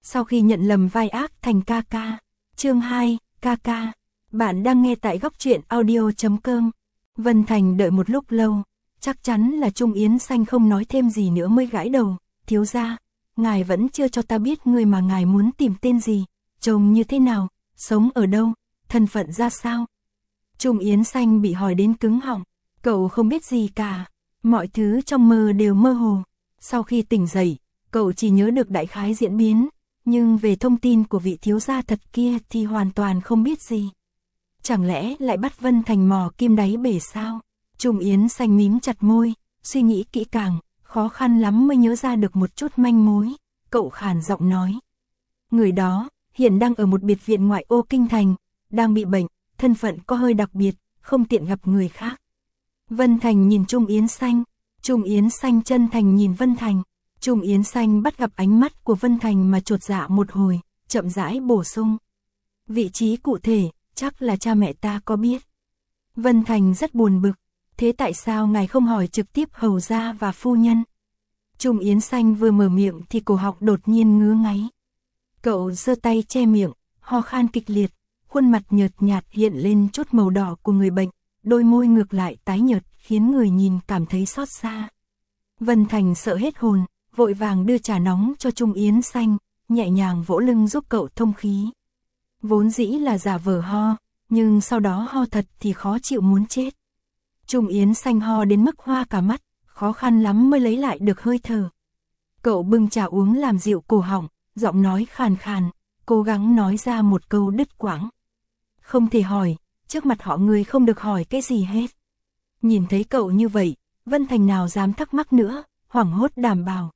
sau khi nhận lầm vai ác thành ca ca. Chương 2, ca ca. Bạn đang nghe tại góc truyện audio.com. Vân Thành đợi một lúc lâu, chắc chắn là Trung Yến Xanh không nói thêm gì nữa mới gãi đầu. Thiếu gia, ngài vẫn chưa cho ta biết người mà ngài muốn tìm tên gì, trông như thế nào, sống ở đâu, thân phận ra sao. Trung Yến Xanh bị hỏi đến cứng họng, cậu không biết gì cả, mọi thứ trong mơ đều mơ hồ. Sau khi tỉnh dậy, cậu chỉ nhớ được đại khái diễn biến, nhưng về thông tin của vị thiếu gia thật kia thì hoàn toàn không biết gì. Chẳng lẽ lại bắt Vân Thành mò kim đáy bể sao? Trung Yến Xanh mím chặt môi, suy nghĩ kỹ càng, khó khăn lắm mới nhớ ra được một chút manh mối. Cậu khàn giọng nói, người đó hiện đang ở một biệt viện ngoại ô kinh thành, đang bị bệnh, thân phận có hơi đặc biệt, không tiện gặp người khác. Vân Thành nhìn Trung Yến Xanh, Trung Yến Xanh chân thành nhìn Vân Thành. Trung Yến Xanh bắt gặp ánh mắt của Vân Thành mà chột dạ một hồi, chậm rãi bổ sung. Vị trí cụ thể, chắc là cha mẹ ta có biết. Vân Thành rất buồn bực, thế tại sao ngài không hỏi trực tiếp hầu gia và phu nhân? Trung Yến Xanh vừa mở miệng thì cổ họng đột nhiên ngứa ngáy. Cậu giơ tay che miệng, ho khan kịch liệt, khuôn mặt nhợt nhạt hiện lên chút màu đỏ của người bệnh, đôi môi ngược lại tái nhợt khiến người nhìn cảm thấy xót xa. Vân Thành sợ hết hồn, vội vàng đưa trà nóng cho Trung Yến Xanh, nhẹ nhàng vỗ lưng giúp cậu thông khí. Vốn dĩ là giả vờ ho, nhưng sau đó ho thật thì khó chịu muốn chết. Trung Yến Xanh ho đến mức hoa cả mắt, khó khăn lắm mới lấy lại được hơi thở. Cậu bưng trà uống làm dịu cổ họng, giọng nói khàn khàn, cố gắng nói ra một câu đứt quãng. Không thể hỏi, trước mặt họ người không được hỏi cái gì hết. Nhìn thấy cậu như vậy, Vân Thành nào dám thắc mắc nữa, hoảng hốt đảm bảo.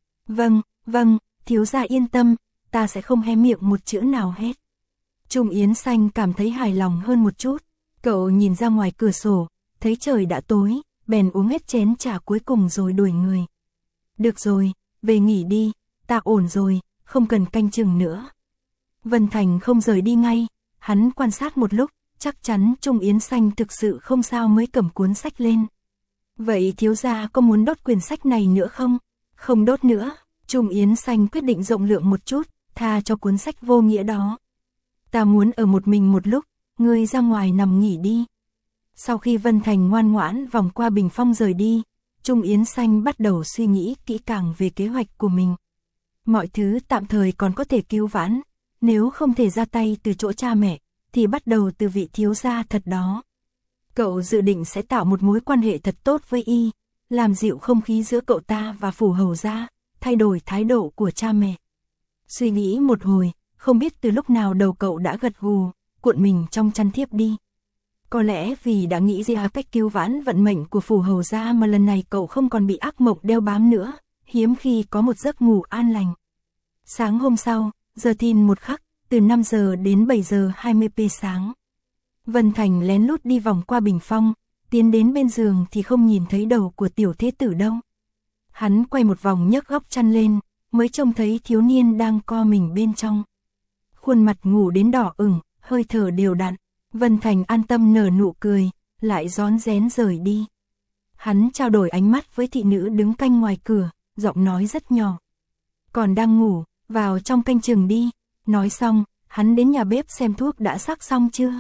Vâng, thiếu gia yên tâm, ta sẽ không hé miệng một chữ nào hết. Trung Yến Xanh cảm thấy hài lòng hơn một chút, cậu nhìn ra ngoài cửa sổ, thấy trời đã tối, bèn uống hết chén trà cuối cùng rồi đuổi người. Được rồi, về nghỉ đi, ta ổn rồi, không cần canh chừng nữa. Vân Thành không rời đi ngay, hắn quan sát một lúc, chắc chắn Trung Yến Xanh thực sự không sao mới cầm cuốn sách lên. Vậy thiếu gia có muốn đốt quyển sách này nữa không? Không đốt nữa, Trung Yến Xanh quyết định rộng lượng một chút, tha cho cuốn sách vô nghĩa đó. Ta muốn ở một mình một lúc, ngươi ra ngoài nằm nghỉ đi. Sau khi Vân Thành ngoan ngoãn vòng qua bình phong rời đi, Trung Yến Xanh bắt đầu suy nghĩ kỹ càng về kế hoạch của mình. Mọi thứ tạm thời còn có thể cứu vãn, nếu không thể ra tay từ chỗ cha mẹ, thì bắt đầu từ vị thiếu gia thật đó. Cậu dự định sẽ tạo một mối quan hệ thật tốt với y, làm dịu không khí giữa cậu ta và phủ hầu gia, thay đổi thái độ của cha mẹ. Suy nghĩ một hồi, không biết từ lúc nào đầu cậu đã gật gù, cuộn mình trong chăn thiếp đi. Có lẽ vì đã nghĩ ra cách cứu vãn vận mệnh của phủ hầu gia mà lần này cậu không còn bị ác mộng đeo bám nữa, hiếm khi có một giấc ngủ an lành. Sáng hôm sau, giờ thìn một khắc, từ 5 giờ đến 7 giờ 20p sáng. Vân Thành lén lút đi vòng qua bình phong, tiến đến bên giường thì không nhìn thấy đầu của tiểu thế tử đâu. Hắn quay một vòng nhấc góc chăn lên, mới trông thấy thiếu niên đang co mình bên trong. Khuôn mặt ngủ đến đỏ ửng, hơi thở đều đặn. Vân Thành an tâm nở nụ cười, lại rón rén rời đi. Hắn trao đổi ánh mắt với thị nữ đứng canh ngoài cửa, giọng nói rất nhỏ. Còn đang ngủ, vào trong canh chừng đi. Nói xong, hắn đến nhà bếp xem thuốc đã sắc xong chưa.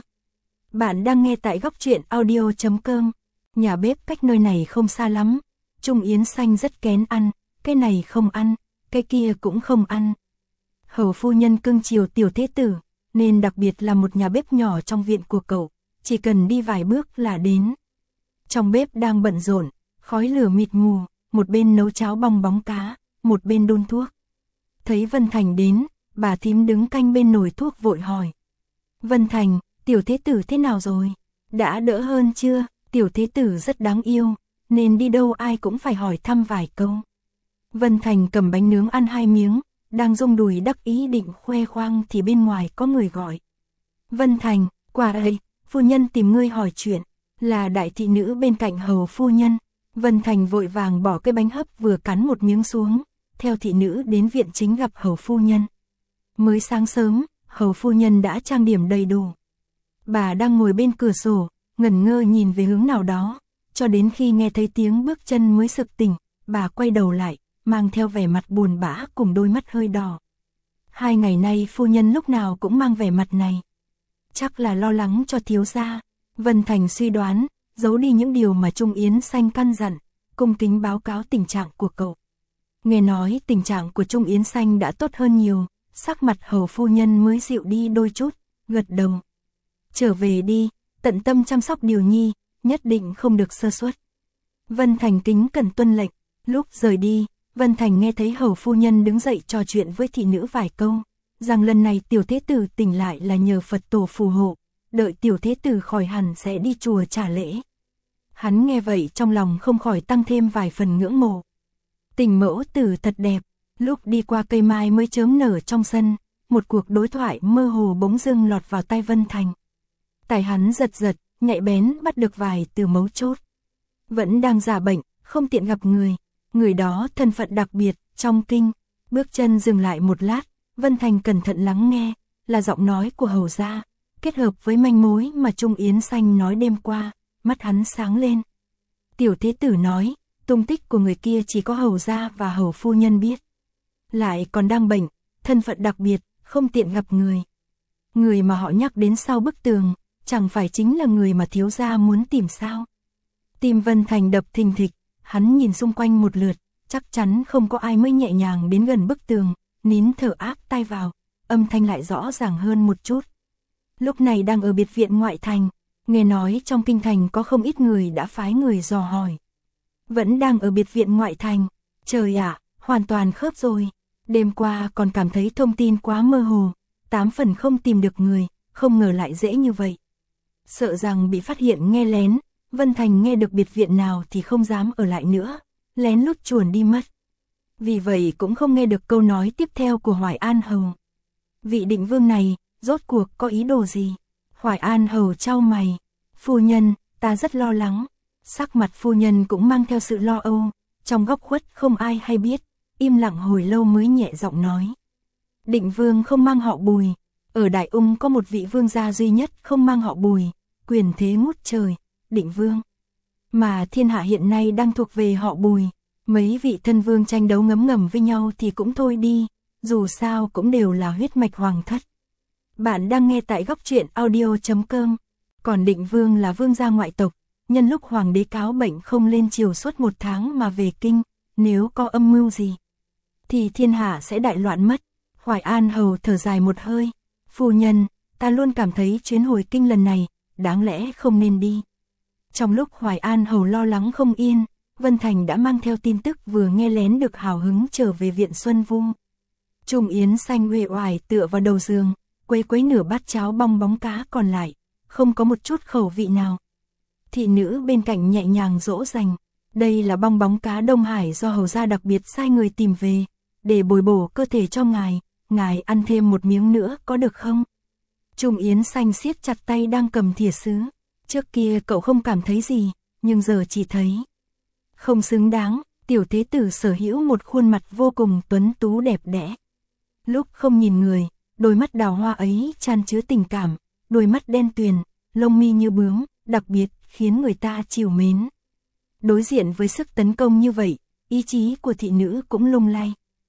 Bạn đang nghe tại góc truyện audio.com. Nhà bếp cách nơi này không xa lắm. Trung Yến Xanh rất kén ăn, cái này không ăn, cái kia cũng không ăn. Hầu phu nhân cưng chiều tiểu thế tử, nên đặc biệt là một nhà bếp nhỏ trong viện của cậu, chỉ cần đi vài bước là đến. Trong bếp đang bận rộn, khói lửa mịt mù, một bên nấu cháo bong bóng cá, một bên đun thuốc. Thấy Vân Thành đến, bà thím đứng canh bên nồi thuốc vội hỏi. Vân Thành, tiểu thế tử thế nào rồi? Đã đỡ hơn chưa? Tiểu thế tử rất đáng yêu, nên đi đâu ai cũng phải hỏi thăm vài câu. Vân Thành cầm bánh nướng ăn 2 miếng, đang rung đùi đắc ý định khoe khoang thì bên ngoài có người gọi. Vân Thành, qua đây, phu nhân tìm ngươi hỏi chuyện, là đại thị nữ bên cạnh hầu phu nhân. Vân Thành vội vàng bỏ cái bánh hấp vừa cắn một miếng xuống, theo thị nữ đến viện chính gặp hầu phu nhân. Mới sáng sớm, hầu phu nhân đã trang điểm đầy đủ. Bà đang ngồi bên cửa sổ, ngẩn ngơ nhìn về hướng nào đó, cho đến khi nghe thấy tiếng bước chân mới sực tỉnh, bà quay đầu lại, mang theo vẻ mặt buồn bã cùng đôi mắt hơi đỏ. 2 ngày nay phu nhân lúc nào cũng mang vẻ mặt này. Chắc là lo lắng cho thiếu gia. Vân Thành suy đoán, giấu đi những điều mà Trung Yến Xanh căn dặn, cung kính báo cáo tình trạng của cậu. Nghe nói tình trạng của Trung Yến Xanh đã tốt hơn nhiều, sắc mặt hầu phu nhân mới dịu đi đôi chút, gật đầu. Trở về đi, tận tâm chăm sóc Điều Nhi, nhất định không được sơ suất. Vân Thành kính cẩn tuân lệnh, lúc rời đi, Vân Thành nghe thấy hầu phu nhân đứng dậy trò chuyện với thị nữ vài câu, rằng lần này tiểu thế tử tỉnh lại là nhờ Phật tổ phù hộ, đợi tiểu thế tử khỏi hẳn sẽ đi chùa trả lễ. Hắn nghe vậy trong lòng không khỏi tăng thêm vài phần ngưỡng mộ. Tình mẫu tử thật đẹp, lúc đi qua cây mai mới chớm nở trong sân, một cuộc đối thoại mơ hồ bỗng dưng lọt vào tai Vân Thành. Tai hắn giật giật, nhạy bén bắt được vài từ mấu chốt. Vẫn đang giả bệnh, không tiện gặp người đó thân phận đặc biệt, trong kinh. Bước chân dừng lại một lát, Vân Thành cẩn thận lắng nghe, là giọng nói của hầu gia, kết hợp với manh mối mà Trung Yến Xanh nói đêm qua, mắt hắn sáng lên. Tiểu thế tử nói, tung tích của người kia chỉ có hầu gia và hầu phu nhân biết. Lại còn đang bệnh, thân phận đặc biệt, không tiện gặp người. Người mà họ nhắc đến sau bức tường, chẳng phải chính là người mà thiếu gia muốn tìm sao? Tim Vân Thành đập thình thịch, hắn nhìn xung quanh một lượt, chắc chắn không có ai mới nhẹ nhàng đến gần bức tường, nín thở áp tai vào, âm thanh lại rõ ràng hơn một chút. Lúc này đang ở biệt viện ngoại thành, nghe nói trong kinh thành có không ít người đã phái người dò hỏi. Vẫn đang ở biệt viện ngoại thành, trời ạ, hoàn toàn khớp rồi. Đêm qua còn cảm thấy thông tin quá mơ hồ, 8 phần không tìm được người, không ngờ lại dễ như vậy. Sợ rằng bị phát hiện nghe lén, Vân Thành nghe được biệt viện nào thì không dám ở lại nữa, lén lút chuồn đi mất. Vì vậy cũng không nghe được câu nói tiếp theo của Hoài An Hầu. Vị định vương này, rốt cuộc có ý đồ gì? Hoài An Hầu chau mày. Phu nhân, ta rất lo lắng. Sắc mặt phu nhân cũng mang theo sự lo âu, trong góc khuất không ai hay biết, im lặng hồi lâu mới nhẹ giọng nói. Định vương không mang họ Bùi, ở Đại Ung có một vị vương gia duy nhất không mang họ Bùi, quyền thế ngút trời, Định vương. Mà thiên hạ hiện nay đang thuộc về họ Bùi, mấy vị thân vương tranh đấu ngấm ngầm với nhau thì cũng thôi đi, dù sao cũng đều là huyết mạch hoàng thất. Bạn đang nghe tại góc truyện audio.com, còn Định vương là vương gia ngoại tộc, nhân lúc hoàng đế cáo bệnh không lên triều suốt 1 tháng mà về kinh, nếu có âm mưu gì, thì thiên hạ sẽ đại loạn mất. Hoài An Hầu thở dài một hơi, phu nhân, ta luôn cảm thấy chuyến hồi kinh lần này, đáng lẽ không nên đi. Trong lúc Hoài An Hầu lo lắng không yên, Vân Thành đã mang theo tin tức vừa nghe lén được hào hứng trở về viện Xuân Vu. Trung Yến Xanh uể oải tựa vào đầu giường, quấy quấy nửa bát cháo bong bóng cá còn lại, không có một chút khẩu vị nào. Thị nữ bên cạnh nhẹ nhàng dỗ dành, đây là bong bóng cá Đông Hải do hầu gia đặc biệt sai người tìm về, để bồi bổ cơ thể cho ngài ăn thêm một miếng nữa có được không? Trung Yến Xanh siết chặt tay đang cầm thìa sứ, trước kia cậu không cảm thấy gì, nhưng giờ chỉ thấy không xứng đáng. Tiểu thế tử sở hữu một khuôn mặt vô cùng tuấn tú đẹp đẽ. Lúc không nhìn người, đôi mắt đào hoa ấy chan chứa tình cảm, đôi mắt đen tuyền, lông mi như bướm, đặc biệt khiến người ta trìu mến. Đối diện với sức tấn công như vậy, ý chí của thị nữ cũng lung lay.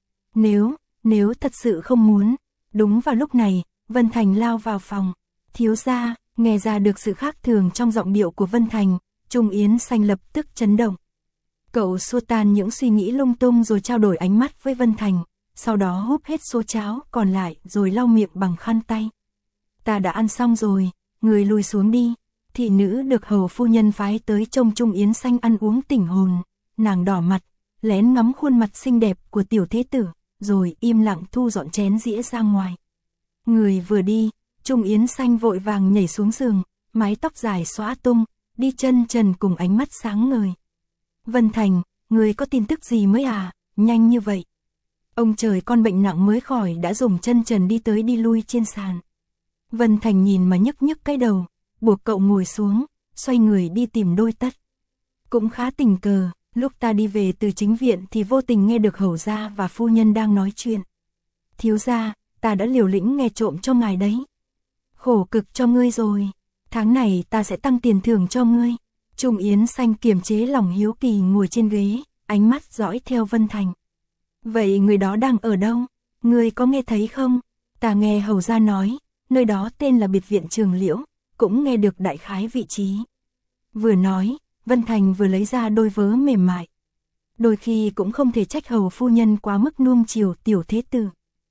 Nếu thật sự không muốn. Đúng vào lúc này, Vân Thành lao vào phòng. Thiếu gia, nghe ra được sự khác thường trong giọng điệu của Vân Thành, Trung Yến Xanh lập tức chấn động. Cậu xua tan những suy nghĩ lung tung rồi trao đổi ánh mắt với Vân Thành, sau đó húp hết số cháo còn lại rồi lau miệng bằng khăn tay. Ta đã ăn xong rồi, người lùi xuống đi. Thị nữ được hầu phu nhân phái tới trông Trung Yến Xanh ăn uống tỉnh hồn, nàng đỏ mặt, lén ngắm khuôn mặt xinh đẹp của tiểu thế tử, rồi im lặng thu dọn chén dĩa ra ngoài. Người vừa đi, Trung Yến Xanh vội vàng nhảy xuống giường, mái tóc dài xõa tung, đi chân trần cùng ánh mắt sáng ngời. Vân Thành, người có tin tức gì mới à, nhanh như vậy. Ông trời con bệnh nặng mới khỏi đã dùng chân trần đi tới đi lui trên sàn. Vân Thành nhìn mà nhức nhức cái đầu, buộc cậu ngồi xuống, xoay người đi tìm đôi tất. Cũng khá tình cờ, lúc ta đi về từ chính viện thì vô tình nghe được hầu gia và phu nhân đang nói chuyện. Thiếu gia, ta đã liều lĩnh nghe trộm cho ngài đấy. Khổ cực cho ngươi rồi, tháng này ta sẽ tăng tiền thưởng cho ngươi. Trung Yến Xanh kiềm chế lòng hiếu kỳ ngồi trên ghế, ánh mắt dõi theo Vân Thành. Vậy người đó đang ở đâu? Ngươi có nghe thấy không? Ta nghe hầu gia nói, nơi đó tên là biệt viện Trường Liễu, cũng nghe được đại khái vị trí. Vừa nói, Vân Thành vừa lấy ra đôi vớ mềm mại. Đôi khi cũng không thể trách hầu phu nhân quá mức nuông chiều tiểu thế tử.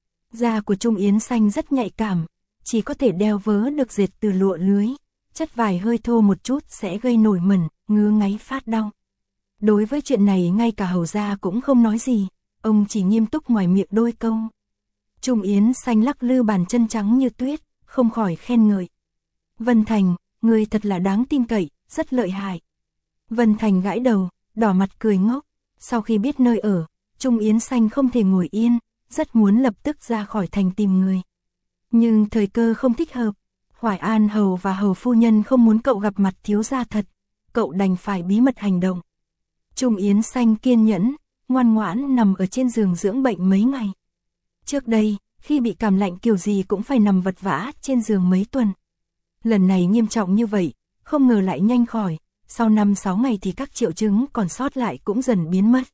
Da của Trung Yến Xanh rất nhạy cảm, chỉ có thể đeo vớ được dệt từ lụa lưới, chất vải hơi thô một chút sẽ gây nổi mẩn, ngứa ngáy phát đau. Đối với chuyện này ngay cả hầu gia cũng không nói gì, ông chỉ nghiêm túc ngoài miệng đôi câu. Trung Yến Xanh lắc lư bàn chân trắng như tuyết, không khỏi khen ngợi. Vân Thành, ngươi thật là đáng tin cậy, rất lợi hại. Vân Thành gãi đầu, đỏ mặt cười ngốc. Sau khi biết nơi ở, Trung Yến Xanh không thể ngồi yên, rất muốn lập tức ra khỏi thành tìm người. Nhưng thời cơ không thích hợp, Hoài An hầu và hầu phu nhân không muốn cậu gặp mặt thiếu gia thật, cậu đành phải bí mật hành động. Trung Yến Xanh kiên nhẫn, ngoan ngoãn nằm ở trên giường dưỡng bệnh mấy ngày. Trước đây, khi bị cảm lạnh kiểu gì cũng phải nằm vật vã trên giường mấy tuần. Lần này nghiêm trọng như vậy, không ngờ lại nhanh khỏi, sau 5-6 ngày thì các triệu chứng còn sót lại cũng dần biến mất.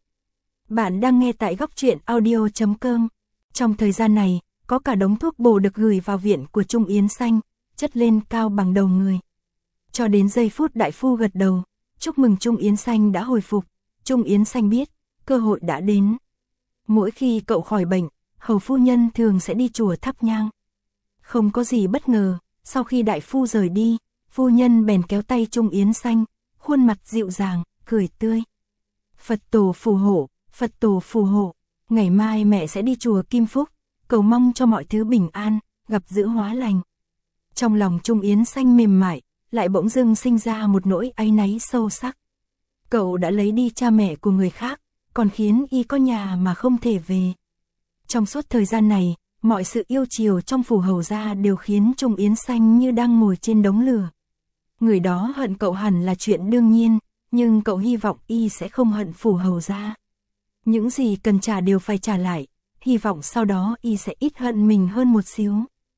Bạn đang nghe tại góc truyện audio.com. Trong thời gian này, có cả đống thuốc bổ được gửi vào viện của Trung Yến Xanh, chất lên cao bằng đầu người. Cho đến giây phút đại phu gật đầu, chúc mừng Trung Yến Xanh đã hồi phục, Trung Yến Xanh biết, cơ hội đã đến. Mỗi khi cậu khỏi bệnh, hầu phu nhân thường sẽ đi chùa thắp nhang. Không có gì bất ngờ, sau khi đại phu rời đi, phu nhân bèn kéo tay Trung Yến Xanh, khuôn mặt dịu dàng, cười tươi. Phật tổ phù hộ, Phật tổ phù hộ, ngày mai mẹ sẽ đi chùa Kim Phúc, cầu mong cho mọi thứ bình an, gặp dữ hóa lành. Trong lòng Trung Yến Xanh mềm mại, lại bỗng dưng sinh ra một nỗi áy náy sâu sắc. Cậu đã lấy đi cha mẹ của người khác, còn khiến y có nhà mà không thể về. Trong suốt thời gian này, mọi sự yêu chiều trong phủ hầu gia đều khiến Trung Yến Xanh như đang ngồi trên đống lửa. Người đó hận cậu hẳn là chuyện đương nhiên, nhưng cậu hy vọng y sẽ không hận phủ hầu gia. Những gì cần trả đều phải trả lại, hy vọng sau đó y sẽ ít hận mình hơn một xíu.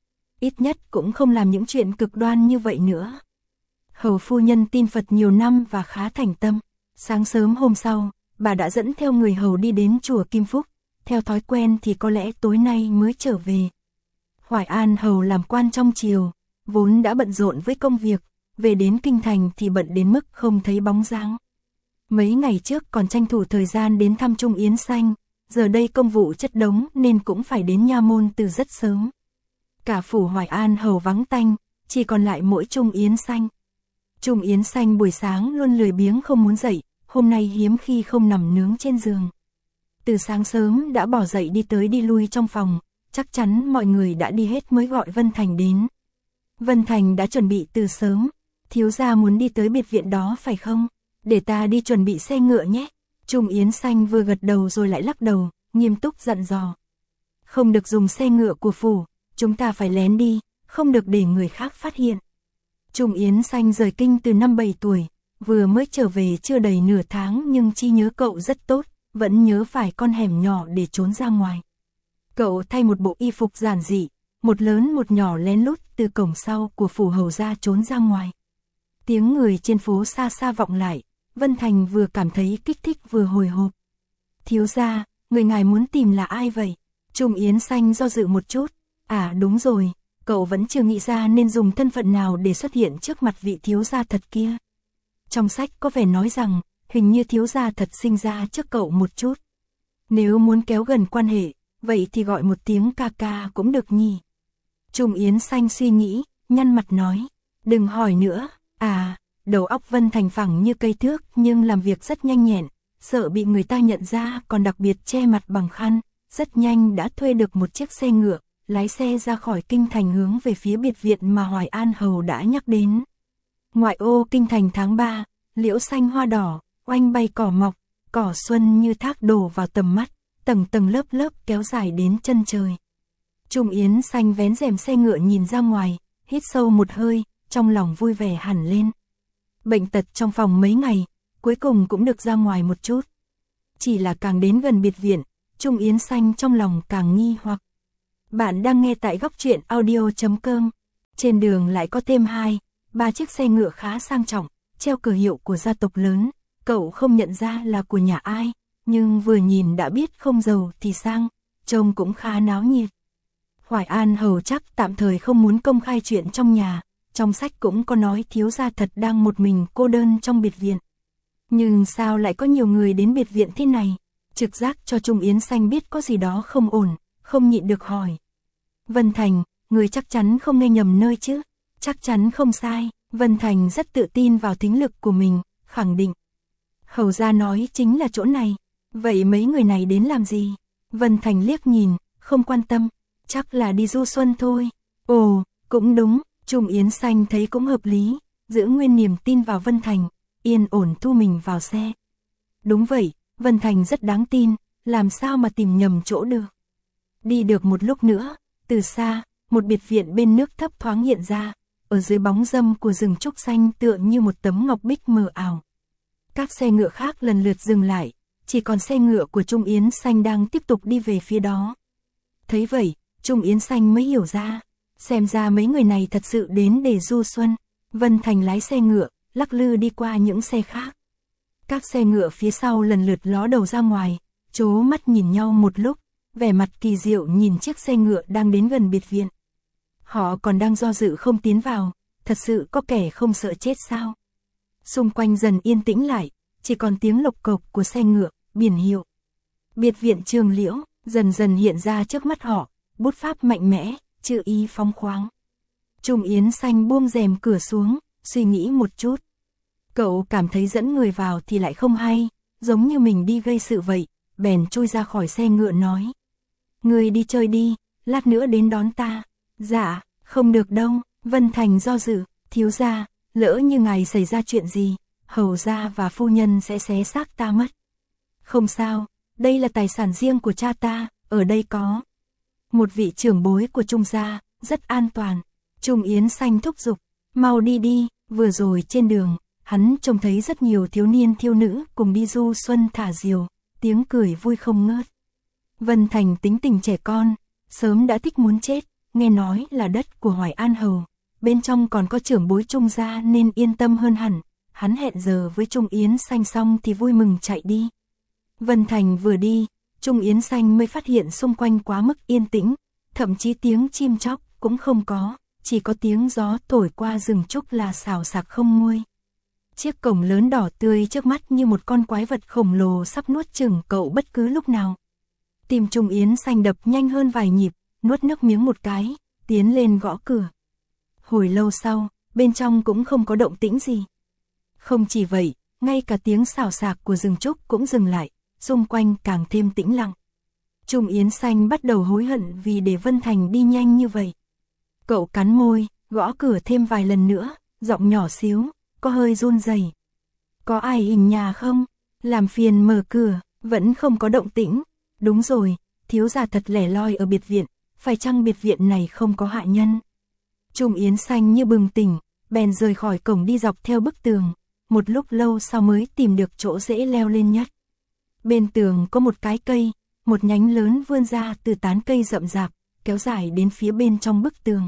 Ít nhất cũng không làm những chuyện cực đoan như vậy nữa. Hầu phu nhân tin Phật nhiều năm và khá thành tâm. Sáng sớm hôm sau, bà đã dẫn theo người hầu đi đến chùa Kim Phúc, theo thói quen thì có lẽ tối nay mới trở về. Hoài An hầu làm quan trong triều, vốn đã bận rộn với công việc, về đến kinh thành thì bận đến mức không thấy bóng dáng. Mấy ngày trước còn tranh thủ thời gian đến thăm Trung Yến Xanh, giờ đây công vụ chất đống nên cũng phải đến nha môn từ rất sớm. Cả phủ Hoài An hầu vắng tanh, chỉ còn lại mỗi Trung Yến Xanh. Trung Yến Xanh buổi sáng luôn lười biếng không muốn dậy, hôm nay hiếm khi không nằm nướng trên giường. Từ sáng sớm đã bỏ dậy đi tới đi lui trong phòng, chắc chắn mọi người đã đi hết mới gọi Vân Thành đến. Vân Thành đã chuẩn bị từ sớm, thiếu gia muốn đi tới biệt viện đó phải không? Để ta đi chuẩn bị xe ngựa nhé. Trung Yến Xanh vừa gật đầu rồi lại lắc đầu, nghiêm túc dặn dò. Không được dùng xe ngựa của phủ, chúng ta phải lén đi, không được để người khác phát hiện. Trung Yến Xanh rời kinh từ năm 7 tuổi, vừa mới trở về chưa đầy nửa tháng nhưng trí nhớ cậu rất tốt, vẫn nhớ phải con hẻm nhỏ để trốn ra ngoài. Cậu thay một bộ y phục giản dị, một lớn một nhỏ lén lút từ cổng sau của phủ hầu gia trốn ra ngoài. Tiếng người trên phố xa xa vọng lại, Vân Thành vừa cảm thấy kích thích vừa hồi hộp. Thiếu gia, người ngài muốn tìm là ai vậy? Trung Yến Xanh do dự một chút. À đúng rồi, cậu vẫn chưa nghĩ ra nên dùng thân phận nào để xuất hiện trước mặt vị thiếu gia thật kia. Trong sách có vẻ nói rằng, hình như thiếu gia thật sinh ra trước cậu một chút. Nếu muốn kéo gần quan hệ, vậy thì gọi một tiếng ca ca cũng được nhỉ. Trung Yến Xanh suy nghĩ, nhăn mặt nói, đừng hỏi nữa. À, đầu óc Vân Thành phẳng như cây thước nhưng làm việc rất nhanh nhẹn, sợ bị người ta nhận ra còn đặc biệt che mặt bằng khăn, rất nhanh đã thuê được một chiếc xe ngựa, lái xe ra khỏi kinh thành hướng về phía biệt viện mà Hoài An hầu đã nhắc đến. Ngoại ô kinh thành tháng 3, liễu xanh hoa đỏ, oanh bay cỏ mọc, cỏ xuân như thác đổ vào tầm mắt, tầng tầng lớp lớp kéo dài đến chân trời. Trung Yến Xanh vén rèm xe ngựa nhìn ra ngoài, hít sâu một hơi, trong lòng vui vẻ hẳn lên. Bệnh tật trong phòng mấy ngày, cuối cùng cũng được ra ngoài một chút. Chỉ là càng đến gần biệt viện, Trung Yến Xanh trong lòng càng nghi hoặc. Bạn đang nghe tại góc truyện audio.com. Trên đường lại có thêm 2-3 chiếc xe ngựa khá sang trọng, treo cờ hiệu của gia tộc lớn. Cậu không nhận ra là của nhà ai, nhưng vừa nhìn đã biết không giàu thì sang, trông cũng khá náo nhiệt. Hoài An Hầu chắc tạm thời không muốn công khai chuyện trong nhà, trong sách cũng có nói thiếu gia thật đang một mình cô đơn trong biệt viện. Nhưng sao lại có nhiều người đến biệt viện thế này? Trực giác cho Trung Yến Xanh biết có gì đó không ổn, không nhịn được hỏi. Vân Thành, người chắc chắn không nghe nhầm nơi chứ? Chắc chắn không sai, Vân Thành rất tự tin vào thính lực của mình, khẳng định. Hầu gia nói chính là chỗ này, vậy mấy người này đến làm gì? Vân Thành liếc nhìn, không quan tâm, chắc là đi du xuân thôi. Ồ, cũng đúng, Trung Yến Xanh thấy cũng hợp lý, giữ nguyên niềm tin vào Vân Thành, yên ổn thu mình vào xe. Đúng vậy, Vân Thành rất đáng tin, làm sao mà tìm nhầm chỗ được. Đi được một lúc nữa, từ xa, một biệt viện bên nước thấp thoáng hiện ra, ở dưới bóng râm của rừng trúc xanh tựa như một tấm ngọc bích mờ ảo. Các xe ngựa khác lần lượt dừng lại, chỉ còn xe ngựa của Trung Yến Xanh đang tiếp tục đi về phía đó. Thấy vậy, Trung Yến Xanh mới hiểu ra, xem ra mấy người này thật sự đến để du xuân. Vân Thành lái xe ngựa, lắc lư đi qua những xe khác. Các xe ngựa phía sau lần lượt ló đầu ra ngoài, trố mắt nhìn nhau một lúc, vẻ mặt kỳ diệu nhìn chiếc xe ngựa đang đến gần biệt viện. Họ còn đang do dự không tiến vào, thật sự có kẻ không sợ chết sao? Xung quanh dần yên tĩnh lại, chỉ còn tiếng lộc cộc của xe ngựa, biển hiệu. Biệt viện Trường Liễu dần dần hiện ra trước mắt họ, bút pháp mạnh mẽ, chữ ý phóng khoáng. Trung Yến Xanh buông rèm cửa xuống, suy nghĩ một chút. Cậu cảm thấy dẫn người vào thì lại không hay, giống như mình đi gây sự vậy, bèn chui ra khỏi xe ngựa nói. Người đi chơi đi, lát nữa đến đón ta. Dạ, không được đâu, Vân Thành do dự, thiếu gia, lỡ như ngài xảy ra chuyện gì, hầu gia và phu nhân sẽ xé xác ta mất. Không sao, đây là tài sản riêng của cha ta, ở đây có một vị trưởng bối của Trung gia, rất an toàn. Trung Yến Xanh thúc giục, mau đi đi, vừa rồi trên đường, hắn trông thấy rất nhiều thiếu niên thiếu nữ cùng đi du xuân thả diều, tiếng cười vui không ngớt. Vân Thành tính tình trẻ con, sớm đã thích muốn chết, nghe nói là đất của Hoài An Hầu, bên trong còn có trưởng bối Trung gia nên yên tâm hơn hẳn. Hắn hẹn giờ với Trung Yến Xanh xong thì vui mừng chạy đi. Vân Thành vừa đi, Trung Yến Xanh mới phát hiện xung quanh quá mức yên tĩnh, thậm chí tiếng chim chóc cũng không có, chỉ có tiếng gió thổi qua rừng trúc là xào xạc không nguôi. Chiếc cổng lớn đỏ tươi trước mắt như một con quái vật khổng lồ sắp nuốt chửng cậu bất cứ lúc nào. Tim Trung Yến Xanh đập nhanh hơn vài nhịp, nuốt nước miếng một cái, tiến lên gõ cửa. Hồi lâu sau, bên trong cũng không có động tĩnh gì. Không chỉ vậy, ngay cả tiếng xào xạc của rừng trúc cũng dừng lại, xung quanh càng thêm tĩnh lặng. Trung Yến Xanh bắt đầu hối hận vì để Vân Thành đi nhanh như vậy. Cậu cắn môi, gõ cửa thêm vài lần nữa, giọng nhỏ xíu, có hơi run rẩy. Có ai in nhà không? Làm phiền mở cửa, vẫn không có động tĩnh. Đúng rồi, thiếu gia thật lẻ loi ở biệt viện, phải chăng biệt viện này không có hạ nhân? Trung Yến Xanh như bừng tỉnh, bèn rời khỏi cổng đi dọc theo bức tường, một lúc lâu sau mới tìm được chỗ dễ leo lên nhất. Bên tường có một cái cây, một nhánh lớn vươn ra từ tán cây rậm rạp, kéo dài đến phía bên trong bức tường.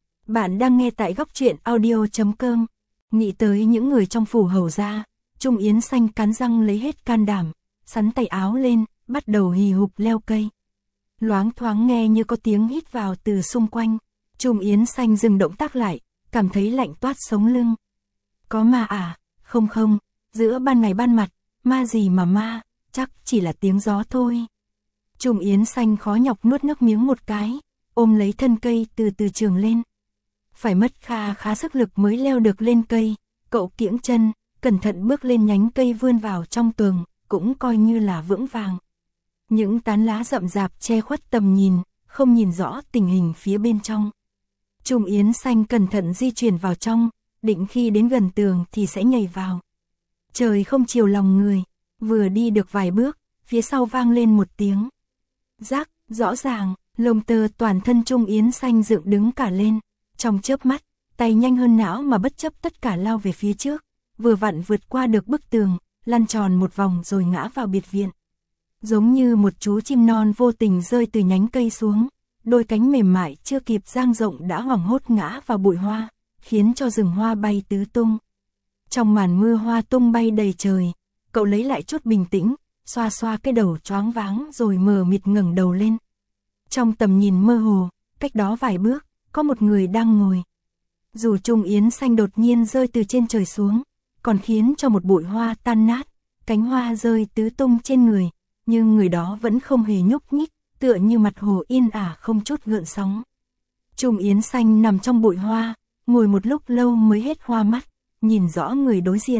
Bạn đang nghe tại góc truyện audio.com. Nghĩ tới những người trong phủ hầu gia, Trung Yến Xanh cắn răng lấy hết can đảm, sắn tay áo lên, bắt đầu hì hục leo cây. Loáng thoáng nghe như có tiếng hít vào từ xung quanh. Trung Yến Xanh dừng động tác lại, cảm thấy lạnh toát sống lưng. Có ma à? Không không, giữa ban ngày ban mặt, ma gì mà ma, chắc chỉ là tiếng gió thôi. Trung Yến Xanh khó nhọc nuốt nước miếng một cái, ôm lấy thân cây từ từ trường lên. Phải mất khá sức lực mới leo được lên cây, cậu kiễng chân, cẩn thận bước lên nhánh cây vươn vào trong tường, cũng coi như là vững vàng. Những tán lá rậm rạp che khuất tầm nhìn, không nhìn rõ tình hình phía bên trong. Trung Yến Xanh cẩn thận di chuyển vào trong, định khi đến gần tường thì sẽ nhảy vào. Trời không chiều lòng người, vừa đi được vài bước, phía sau vang lên một tiếng. Rắc, rõ ràng, lông tơ toàn thân Trung Yến Xanh dựng đứng cả lên. Trong chớp mắt, tay nhanh hơn não mà bất chấp tất cả lao về phía trước, vừa vặn vượt qua được bức tường, lăn tròn một vòng rồi ngã vào biệt viện. Giống như một chú chim non vô tình rơi từ nhánh cây xuống, đôi cánh mềm mại chưa kịp dang rộng đã hoảng hốt ngã vào bụi hoa, khiến cho rừng hoa bay tứ tung. Trong màn mưa hoa tung bay đầy trời, cậu lấy lại chút bình tĩnh, xoa xoa cái đầu choáng váng rồi mờ mịt ngẩng đầu lên, Trong tầm nhìn mơ hồ, cách đó vài bước, có một người đang ngồi. Dù Trung Yến Xanh đột nhiên rơi từ trên trời xuống, còn khiến cho một bụi hoa tan nát, cánh hoa rơi tứ tung trên người, nhưng người đó vẫn không hề nhúc nhích, tựa như mặt hồ yên ả không chút gợn sóng. Trung Yến Xanh nằm trong bụi hoa, ngồi một lúc lâu mới hết hoa mắt, nhìn rõ người đối diện.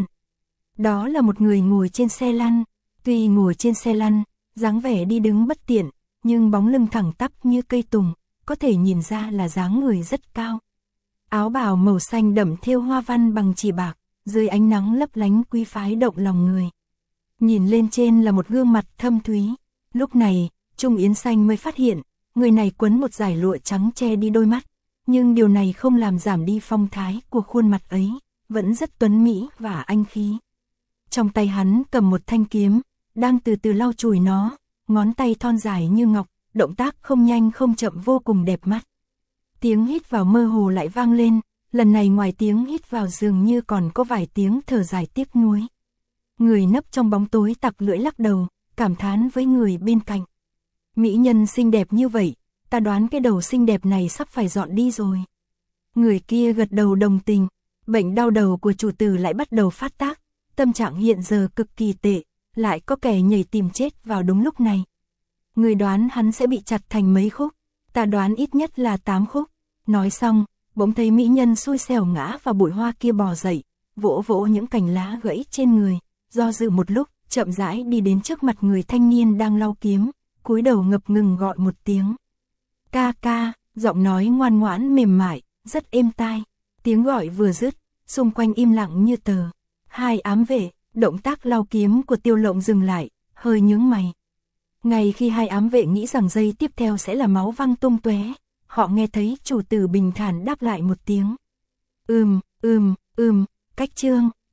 Đó là một người ngồi trên xe lăn, tuy ngồi trên xe lăn, dáng vẻ đi đứng bất tiện, nhưng bóng lưng thẳng tắp như cây tùng, có thể nhìn ra là dáng người rất cao. Áo bào màu xanh đậm thêu hoa văn bằng chỉ bạc, dưới ánh nắng lấp lánh quý phái động lòng người. Nhìn lên trên là một gương mặt thâm thúy. Lúc này, Trung Yến Xanh mới phát hiện, người này quấn một dải lụa trắng che đi đôi mắt, nhưng điều này không làm giảm đi phong thái của khuôn mặt ấy, vẫn rất tuấn mỹ và anh khí. Trong tay hắn cầm một thanh kiếm, đang từ từ lau chùi nó, ngón tay thon dài như ngọc, động tác không nhanh không chậm vô cùng đẹp mắt. Tiếng hít vào mơ hồ lại vang lên, lần này ngoài tiếng hít vào dường như còn có vài tiếng thở dài tiếc nuối. Người nấp trong bóng tối tặc lưỡi lắc đầu, cảm thán với người bên cạnh. Mỹ nhân xinh đẹp như vậy, ta đoán cái đầu xinh đẹp này sắp phải dọn đi rồi. Người kia gật đầu đồng tình, bệnh đau đầu của chủ tử lại bắt đầu phát tác, tâm trạng hiện giờ cực kỳ tệ, lại có kẻ nhảy tìm chết vào đúng lúc này. Người đoán hắn sẽ bị chặt thành mấy khúc, ta đoán ít nhất là 8 khúc. Nói xong, bỗng thấy mỹ nhân xui xẻo ngã vào bụi hoa kia bò dậy, vỗ vỗ những cành lá gãy trên người, do dự một lúc, chậm rãi đi đến trước mặt người thanh niên đang lau kiếm, cúi đầu ngập ngừng gọi một tiếng. Ca ca, giọng nói ngoan ngoãn mềm mại, rất êm tai. Tiếng gọi vừa dứt, xung quanh im lặng như tờ. Hai ám vệ, động tác lau kiếm của Tiêu Lộng dừng lại, hơi nhướng mày. Ngay khi hai ám vệ nghĩ rằng giây tiếp theo sẽ là máu văng tung tóe, họ nghe thấy chủ tử bình thản đáp lại một tiếng. Cách chương.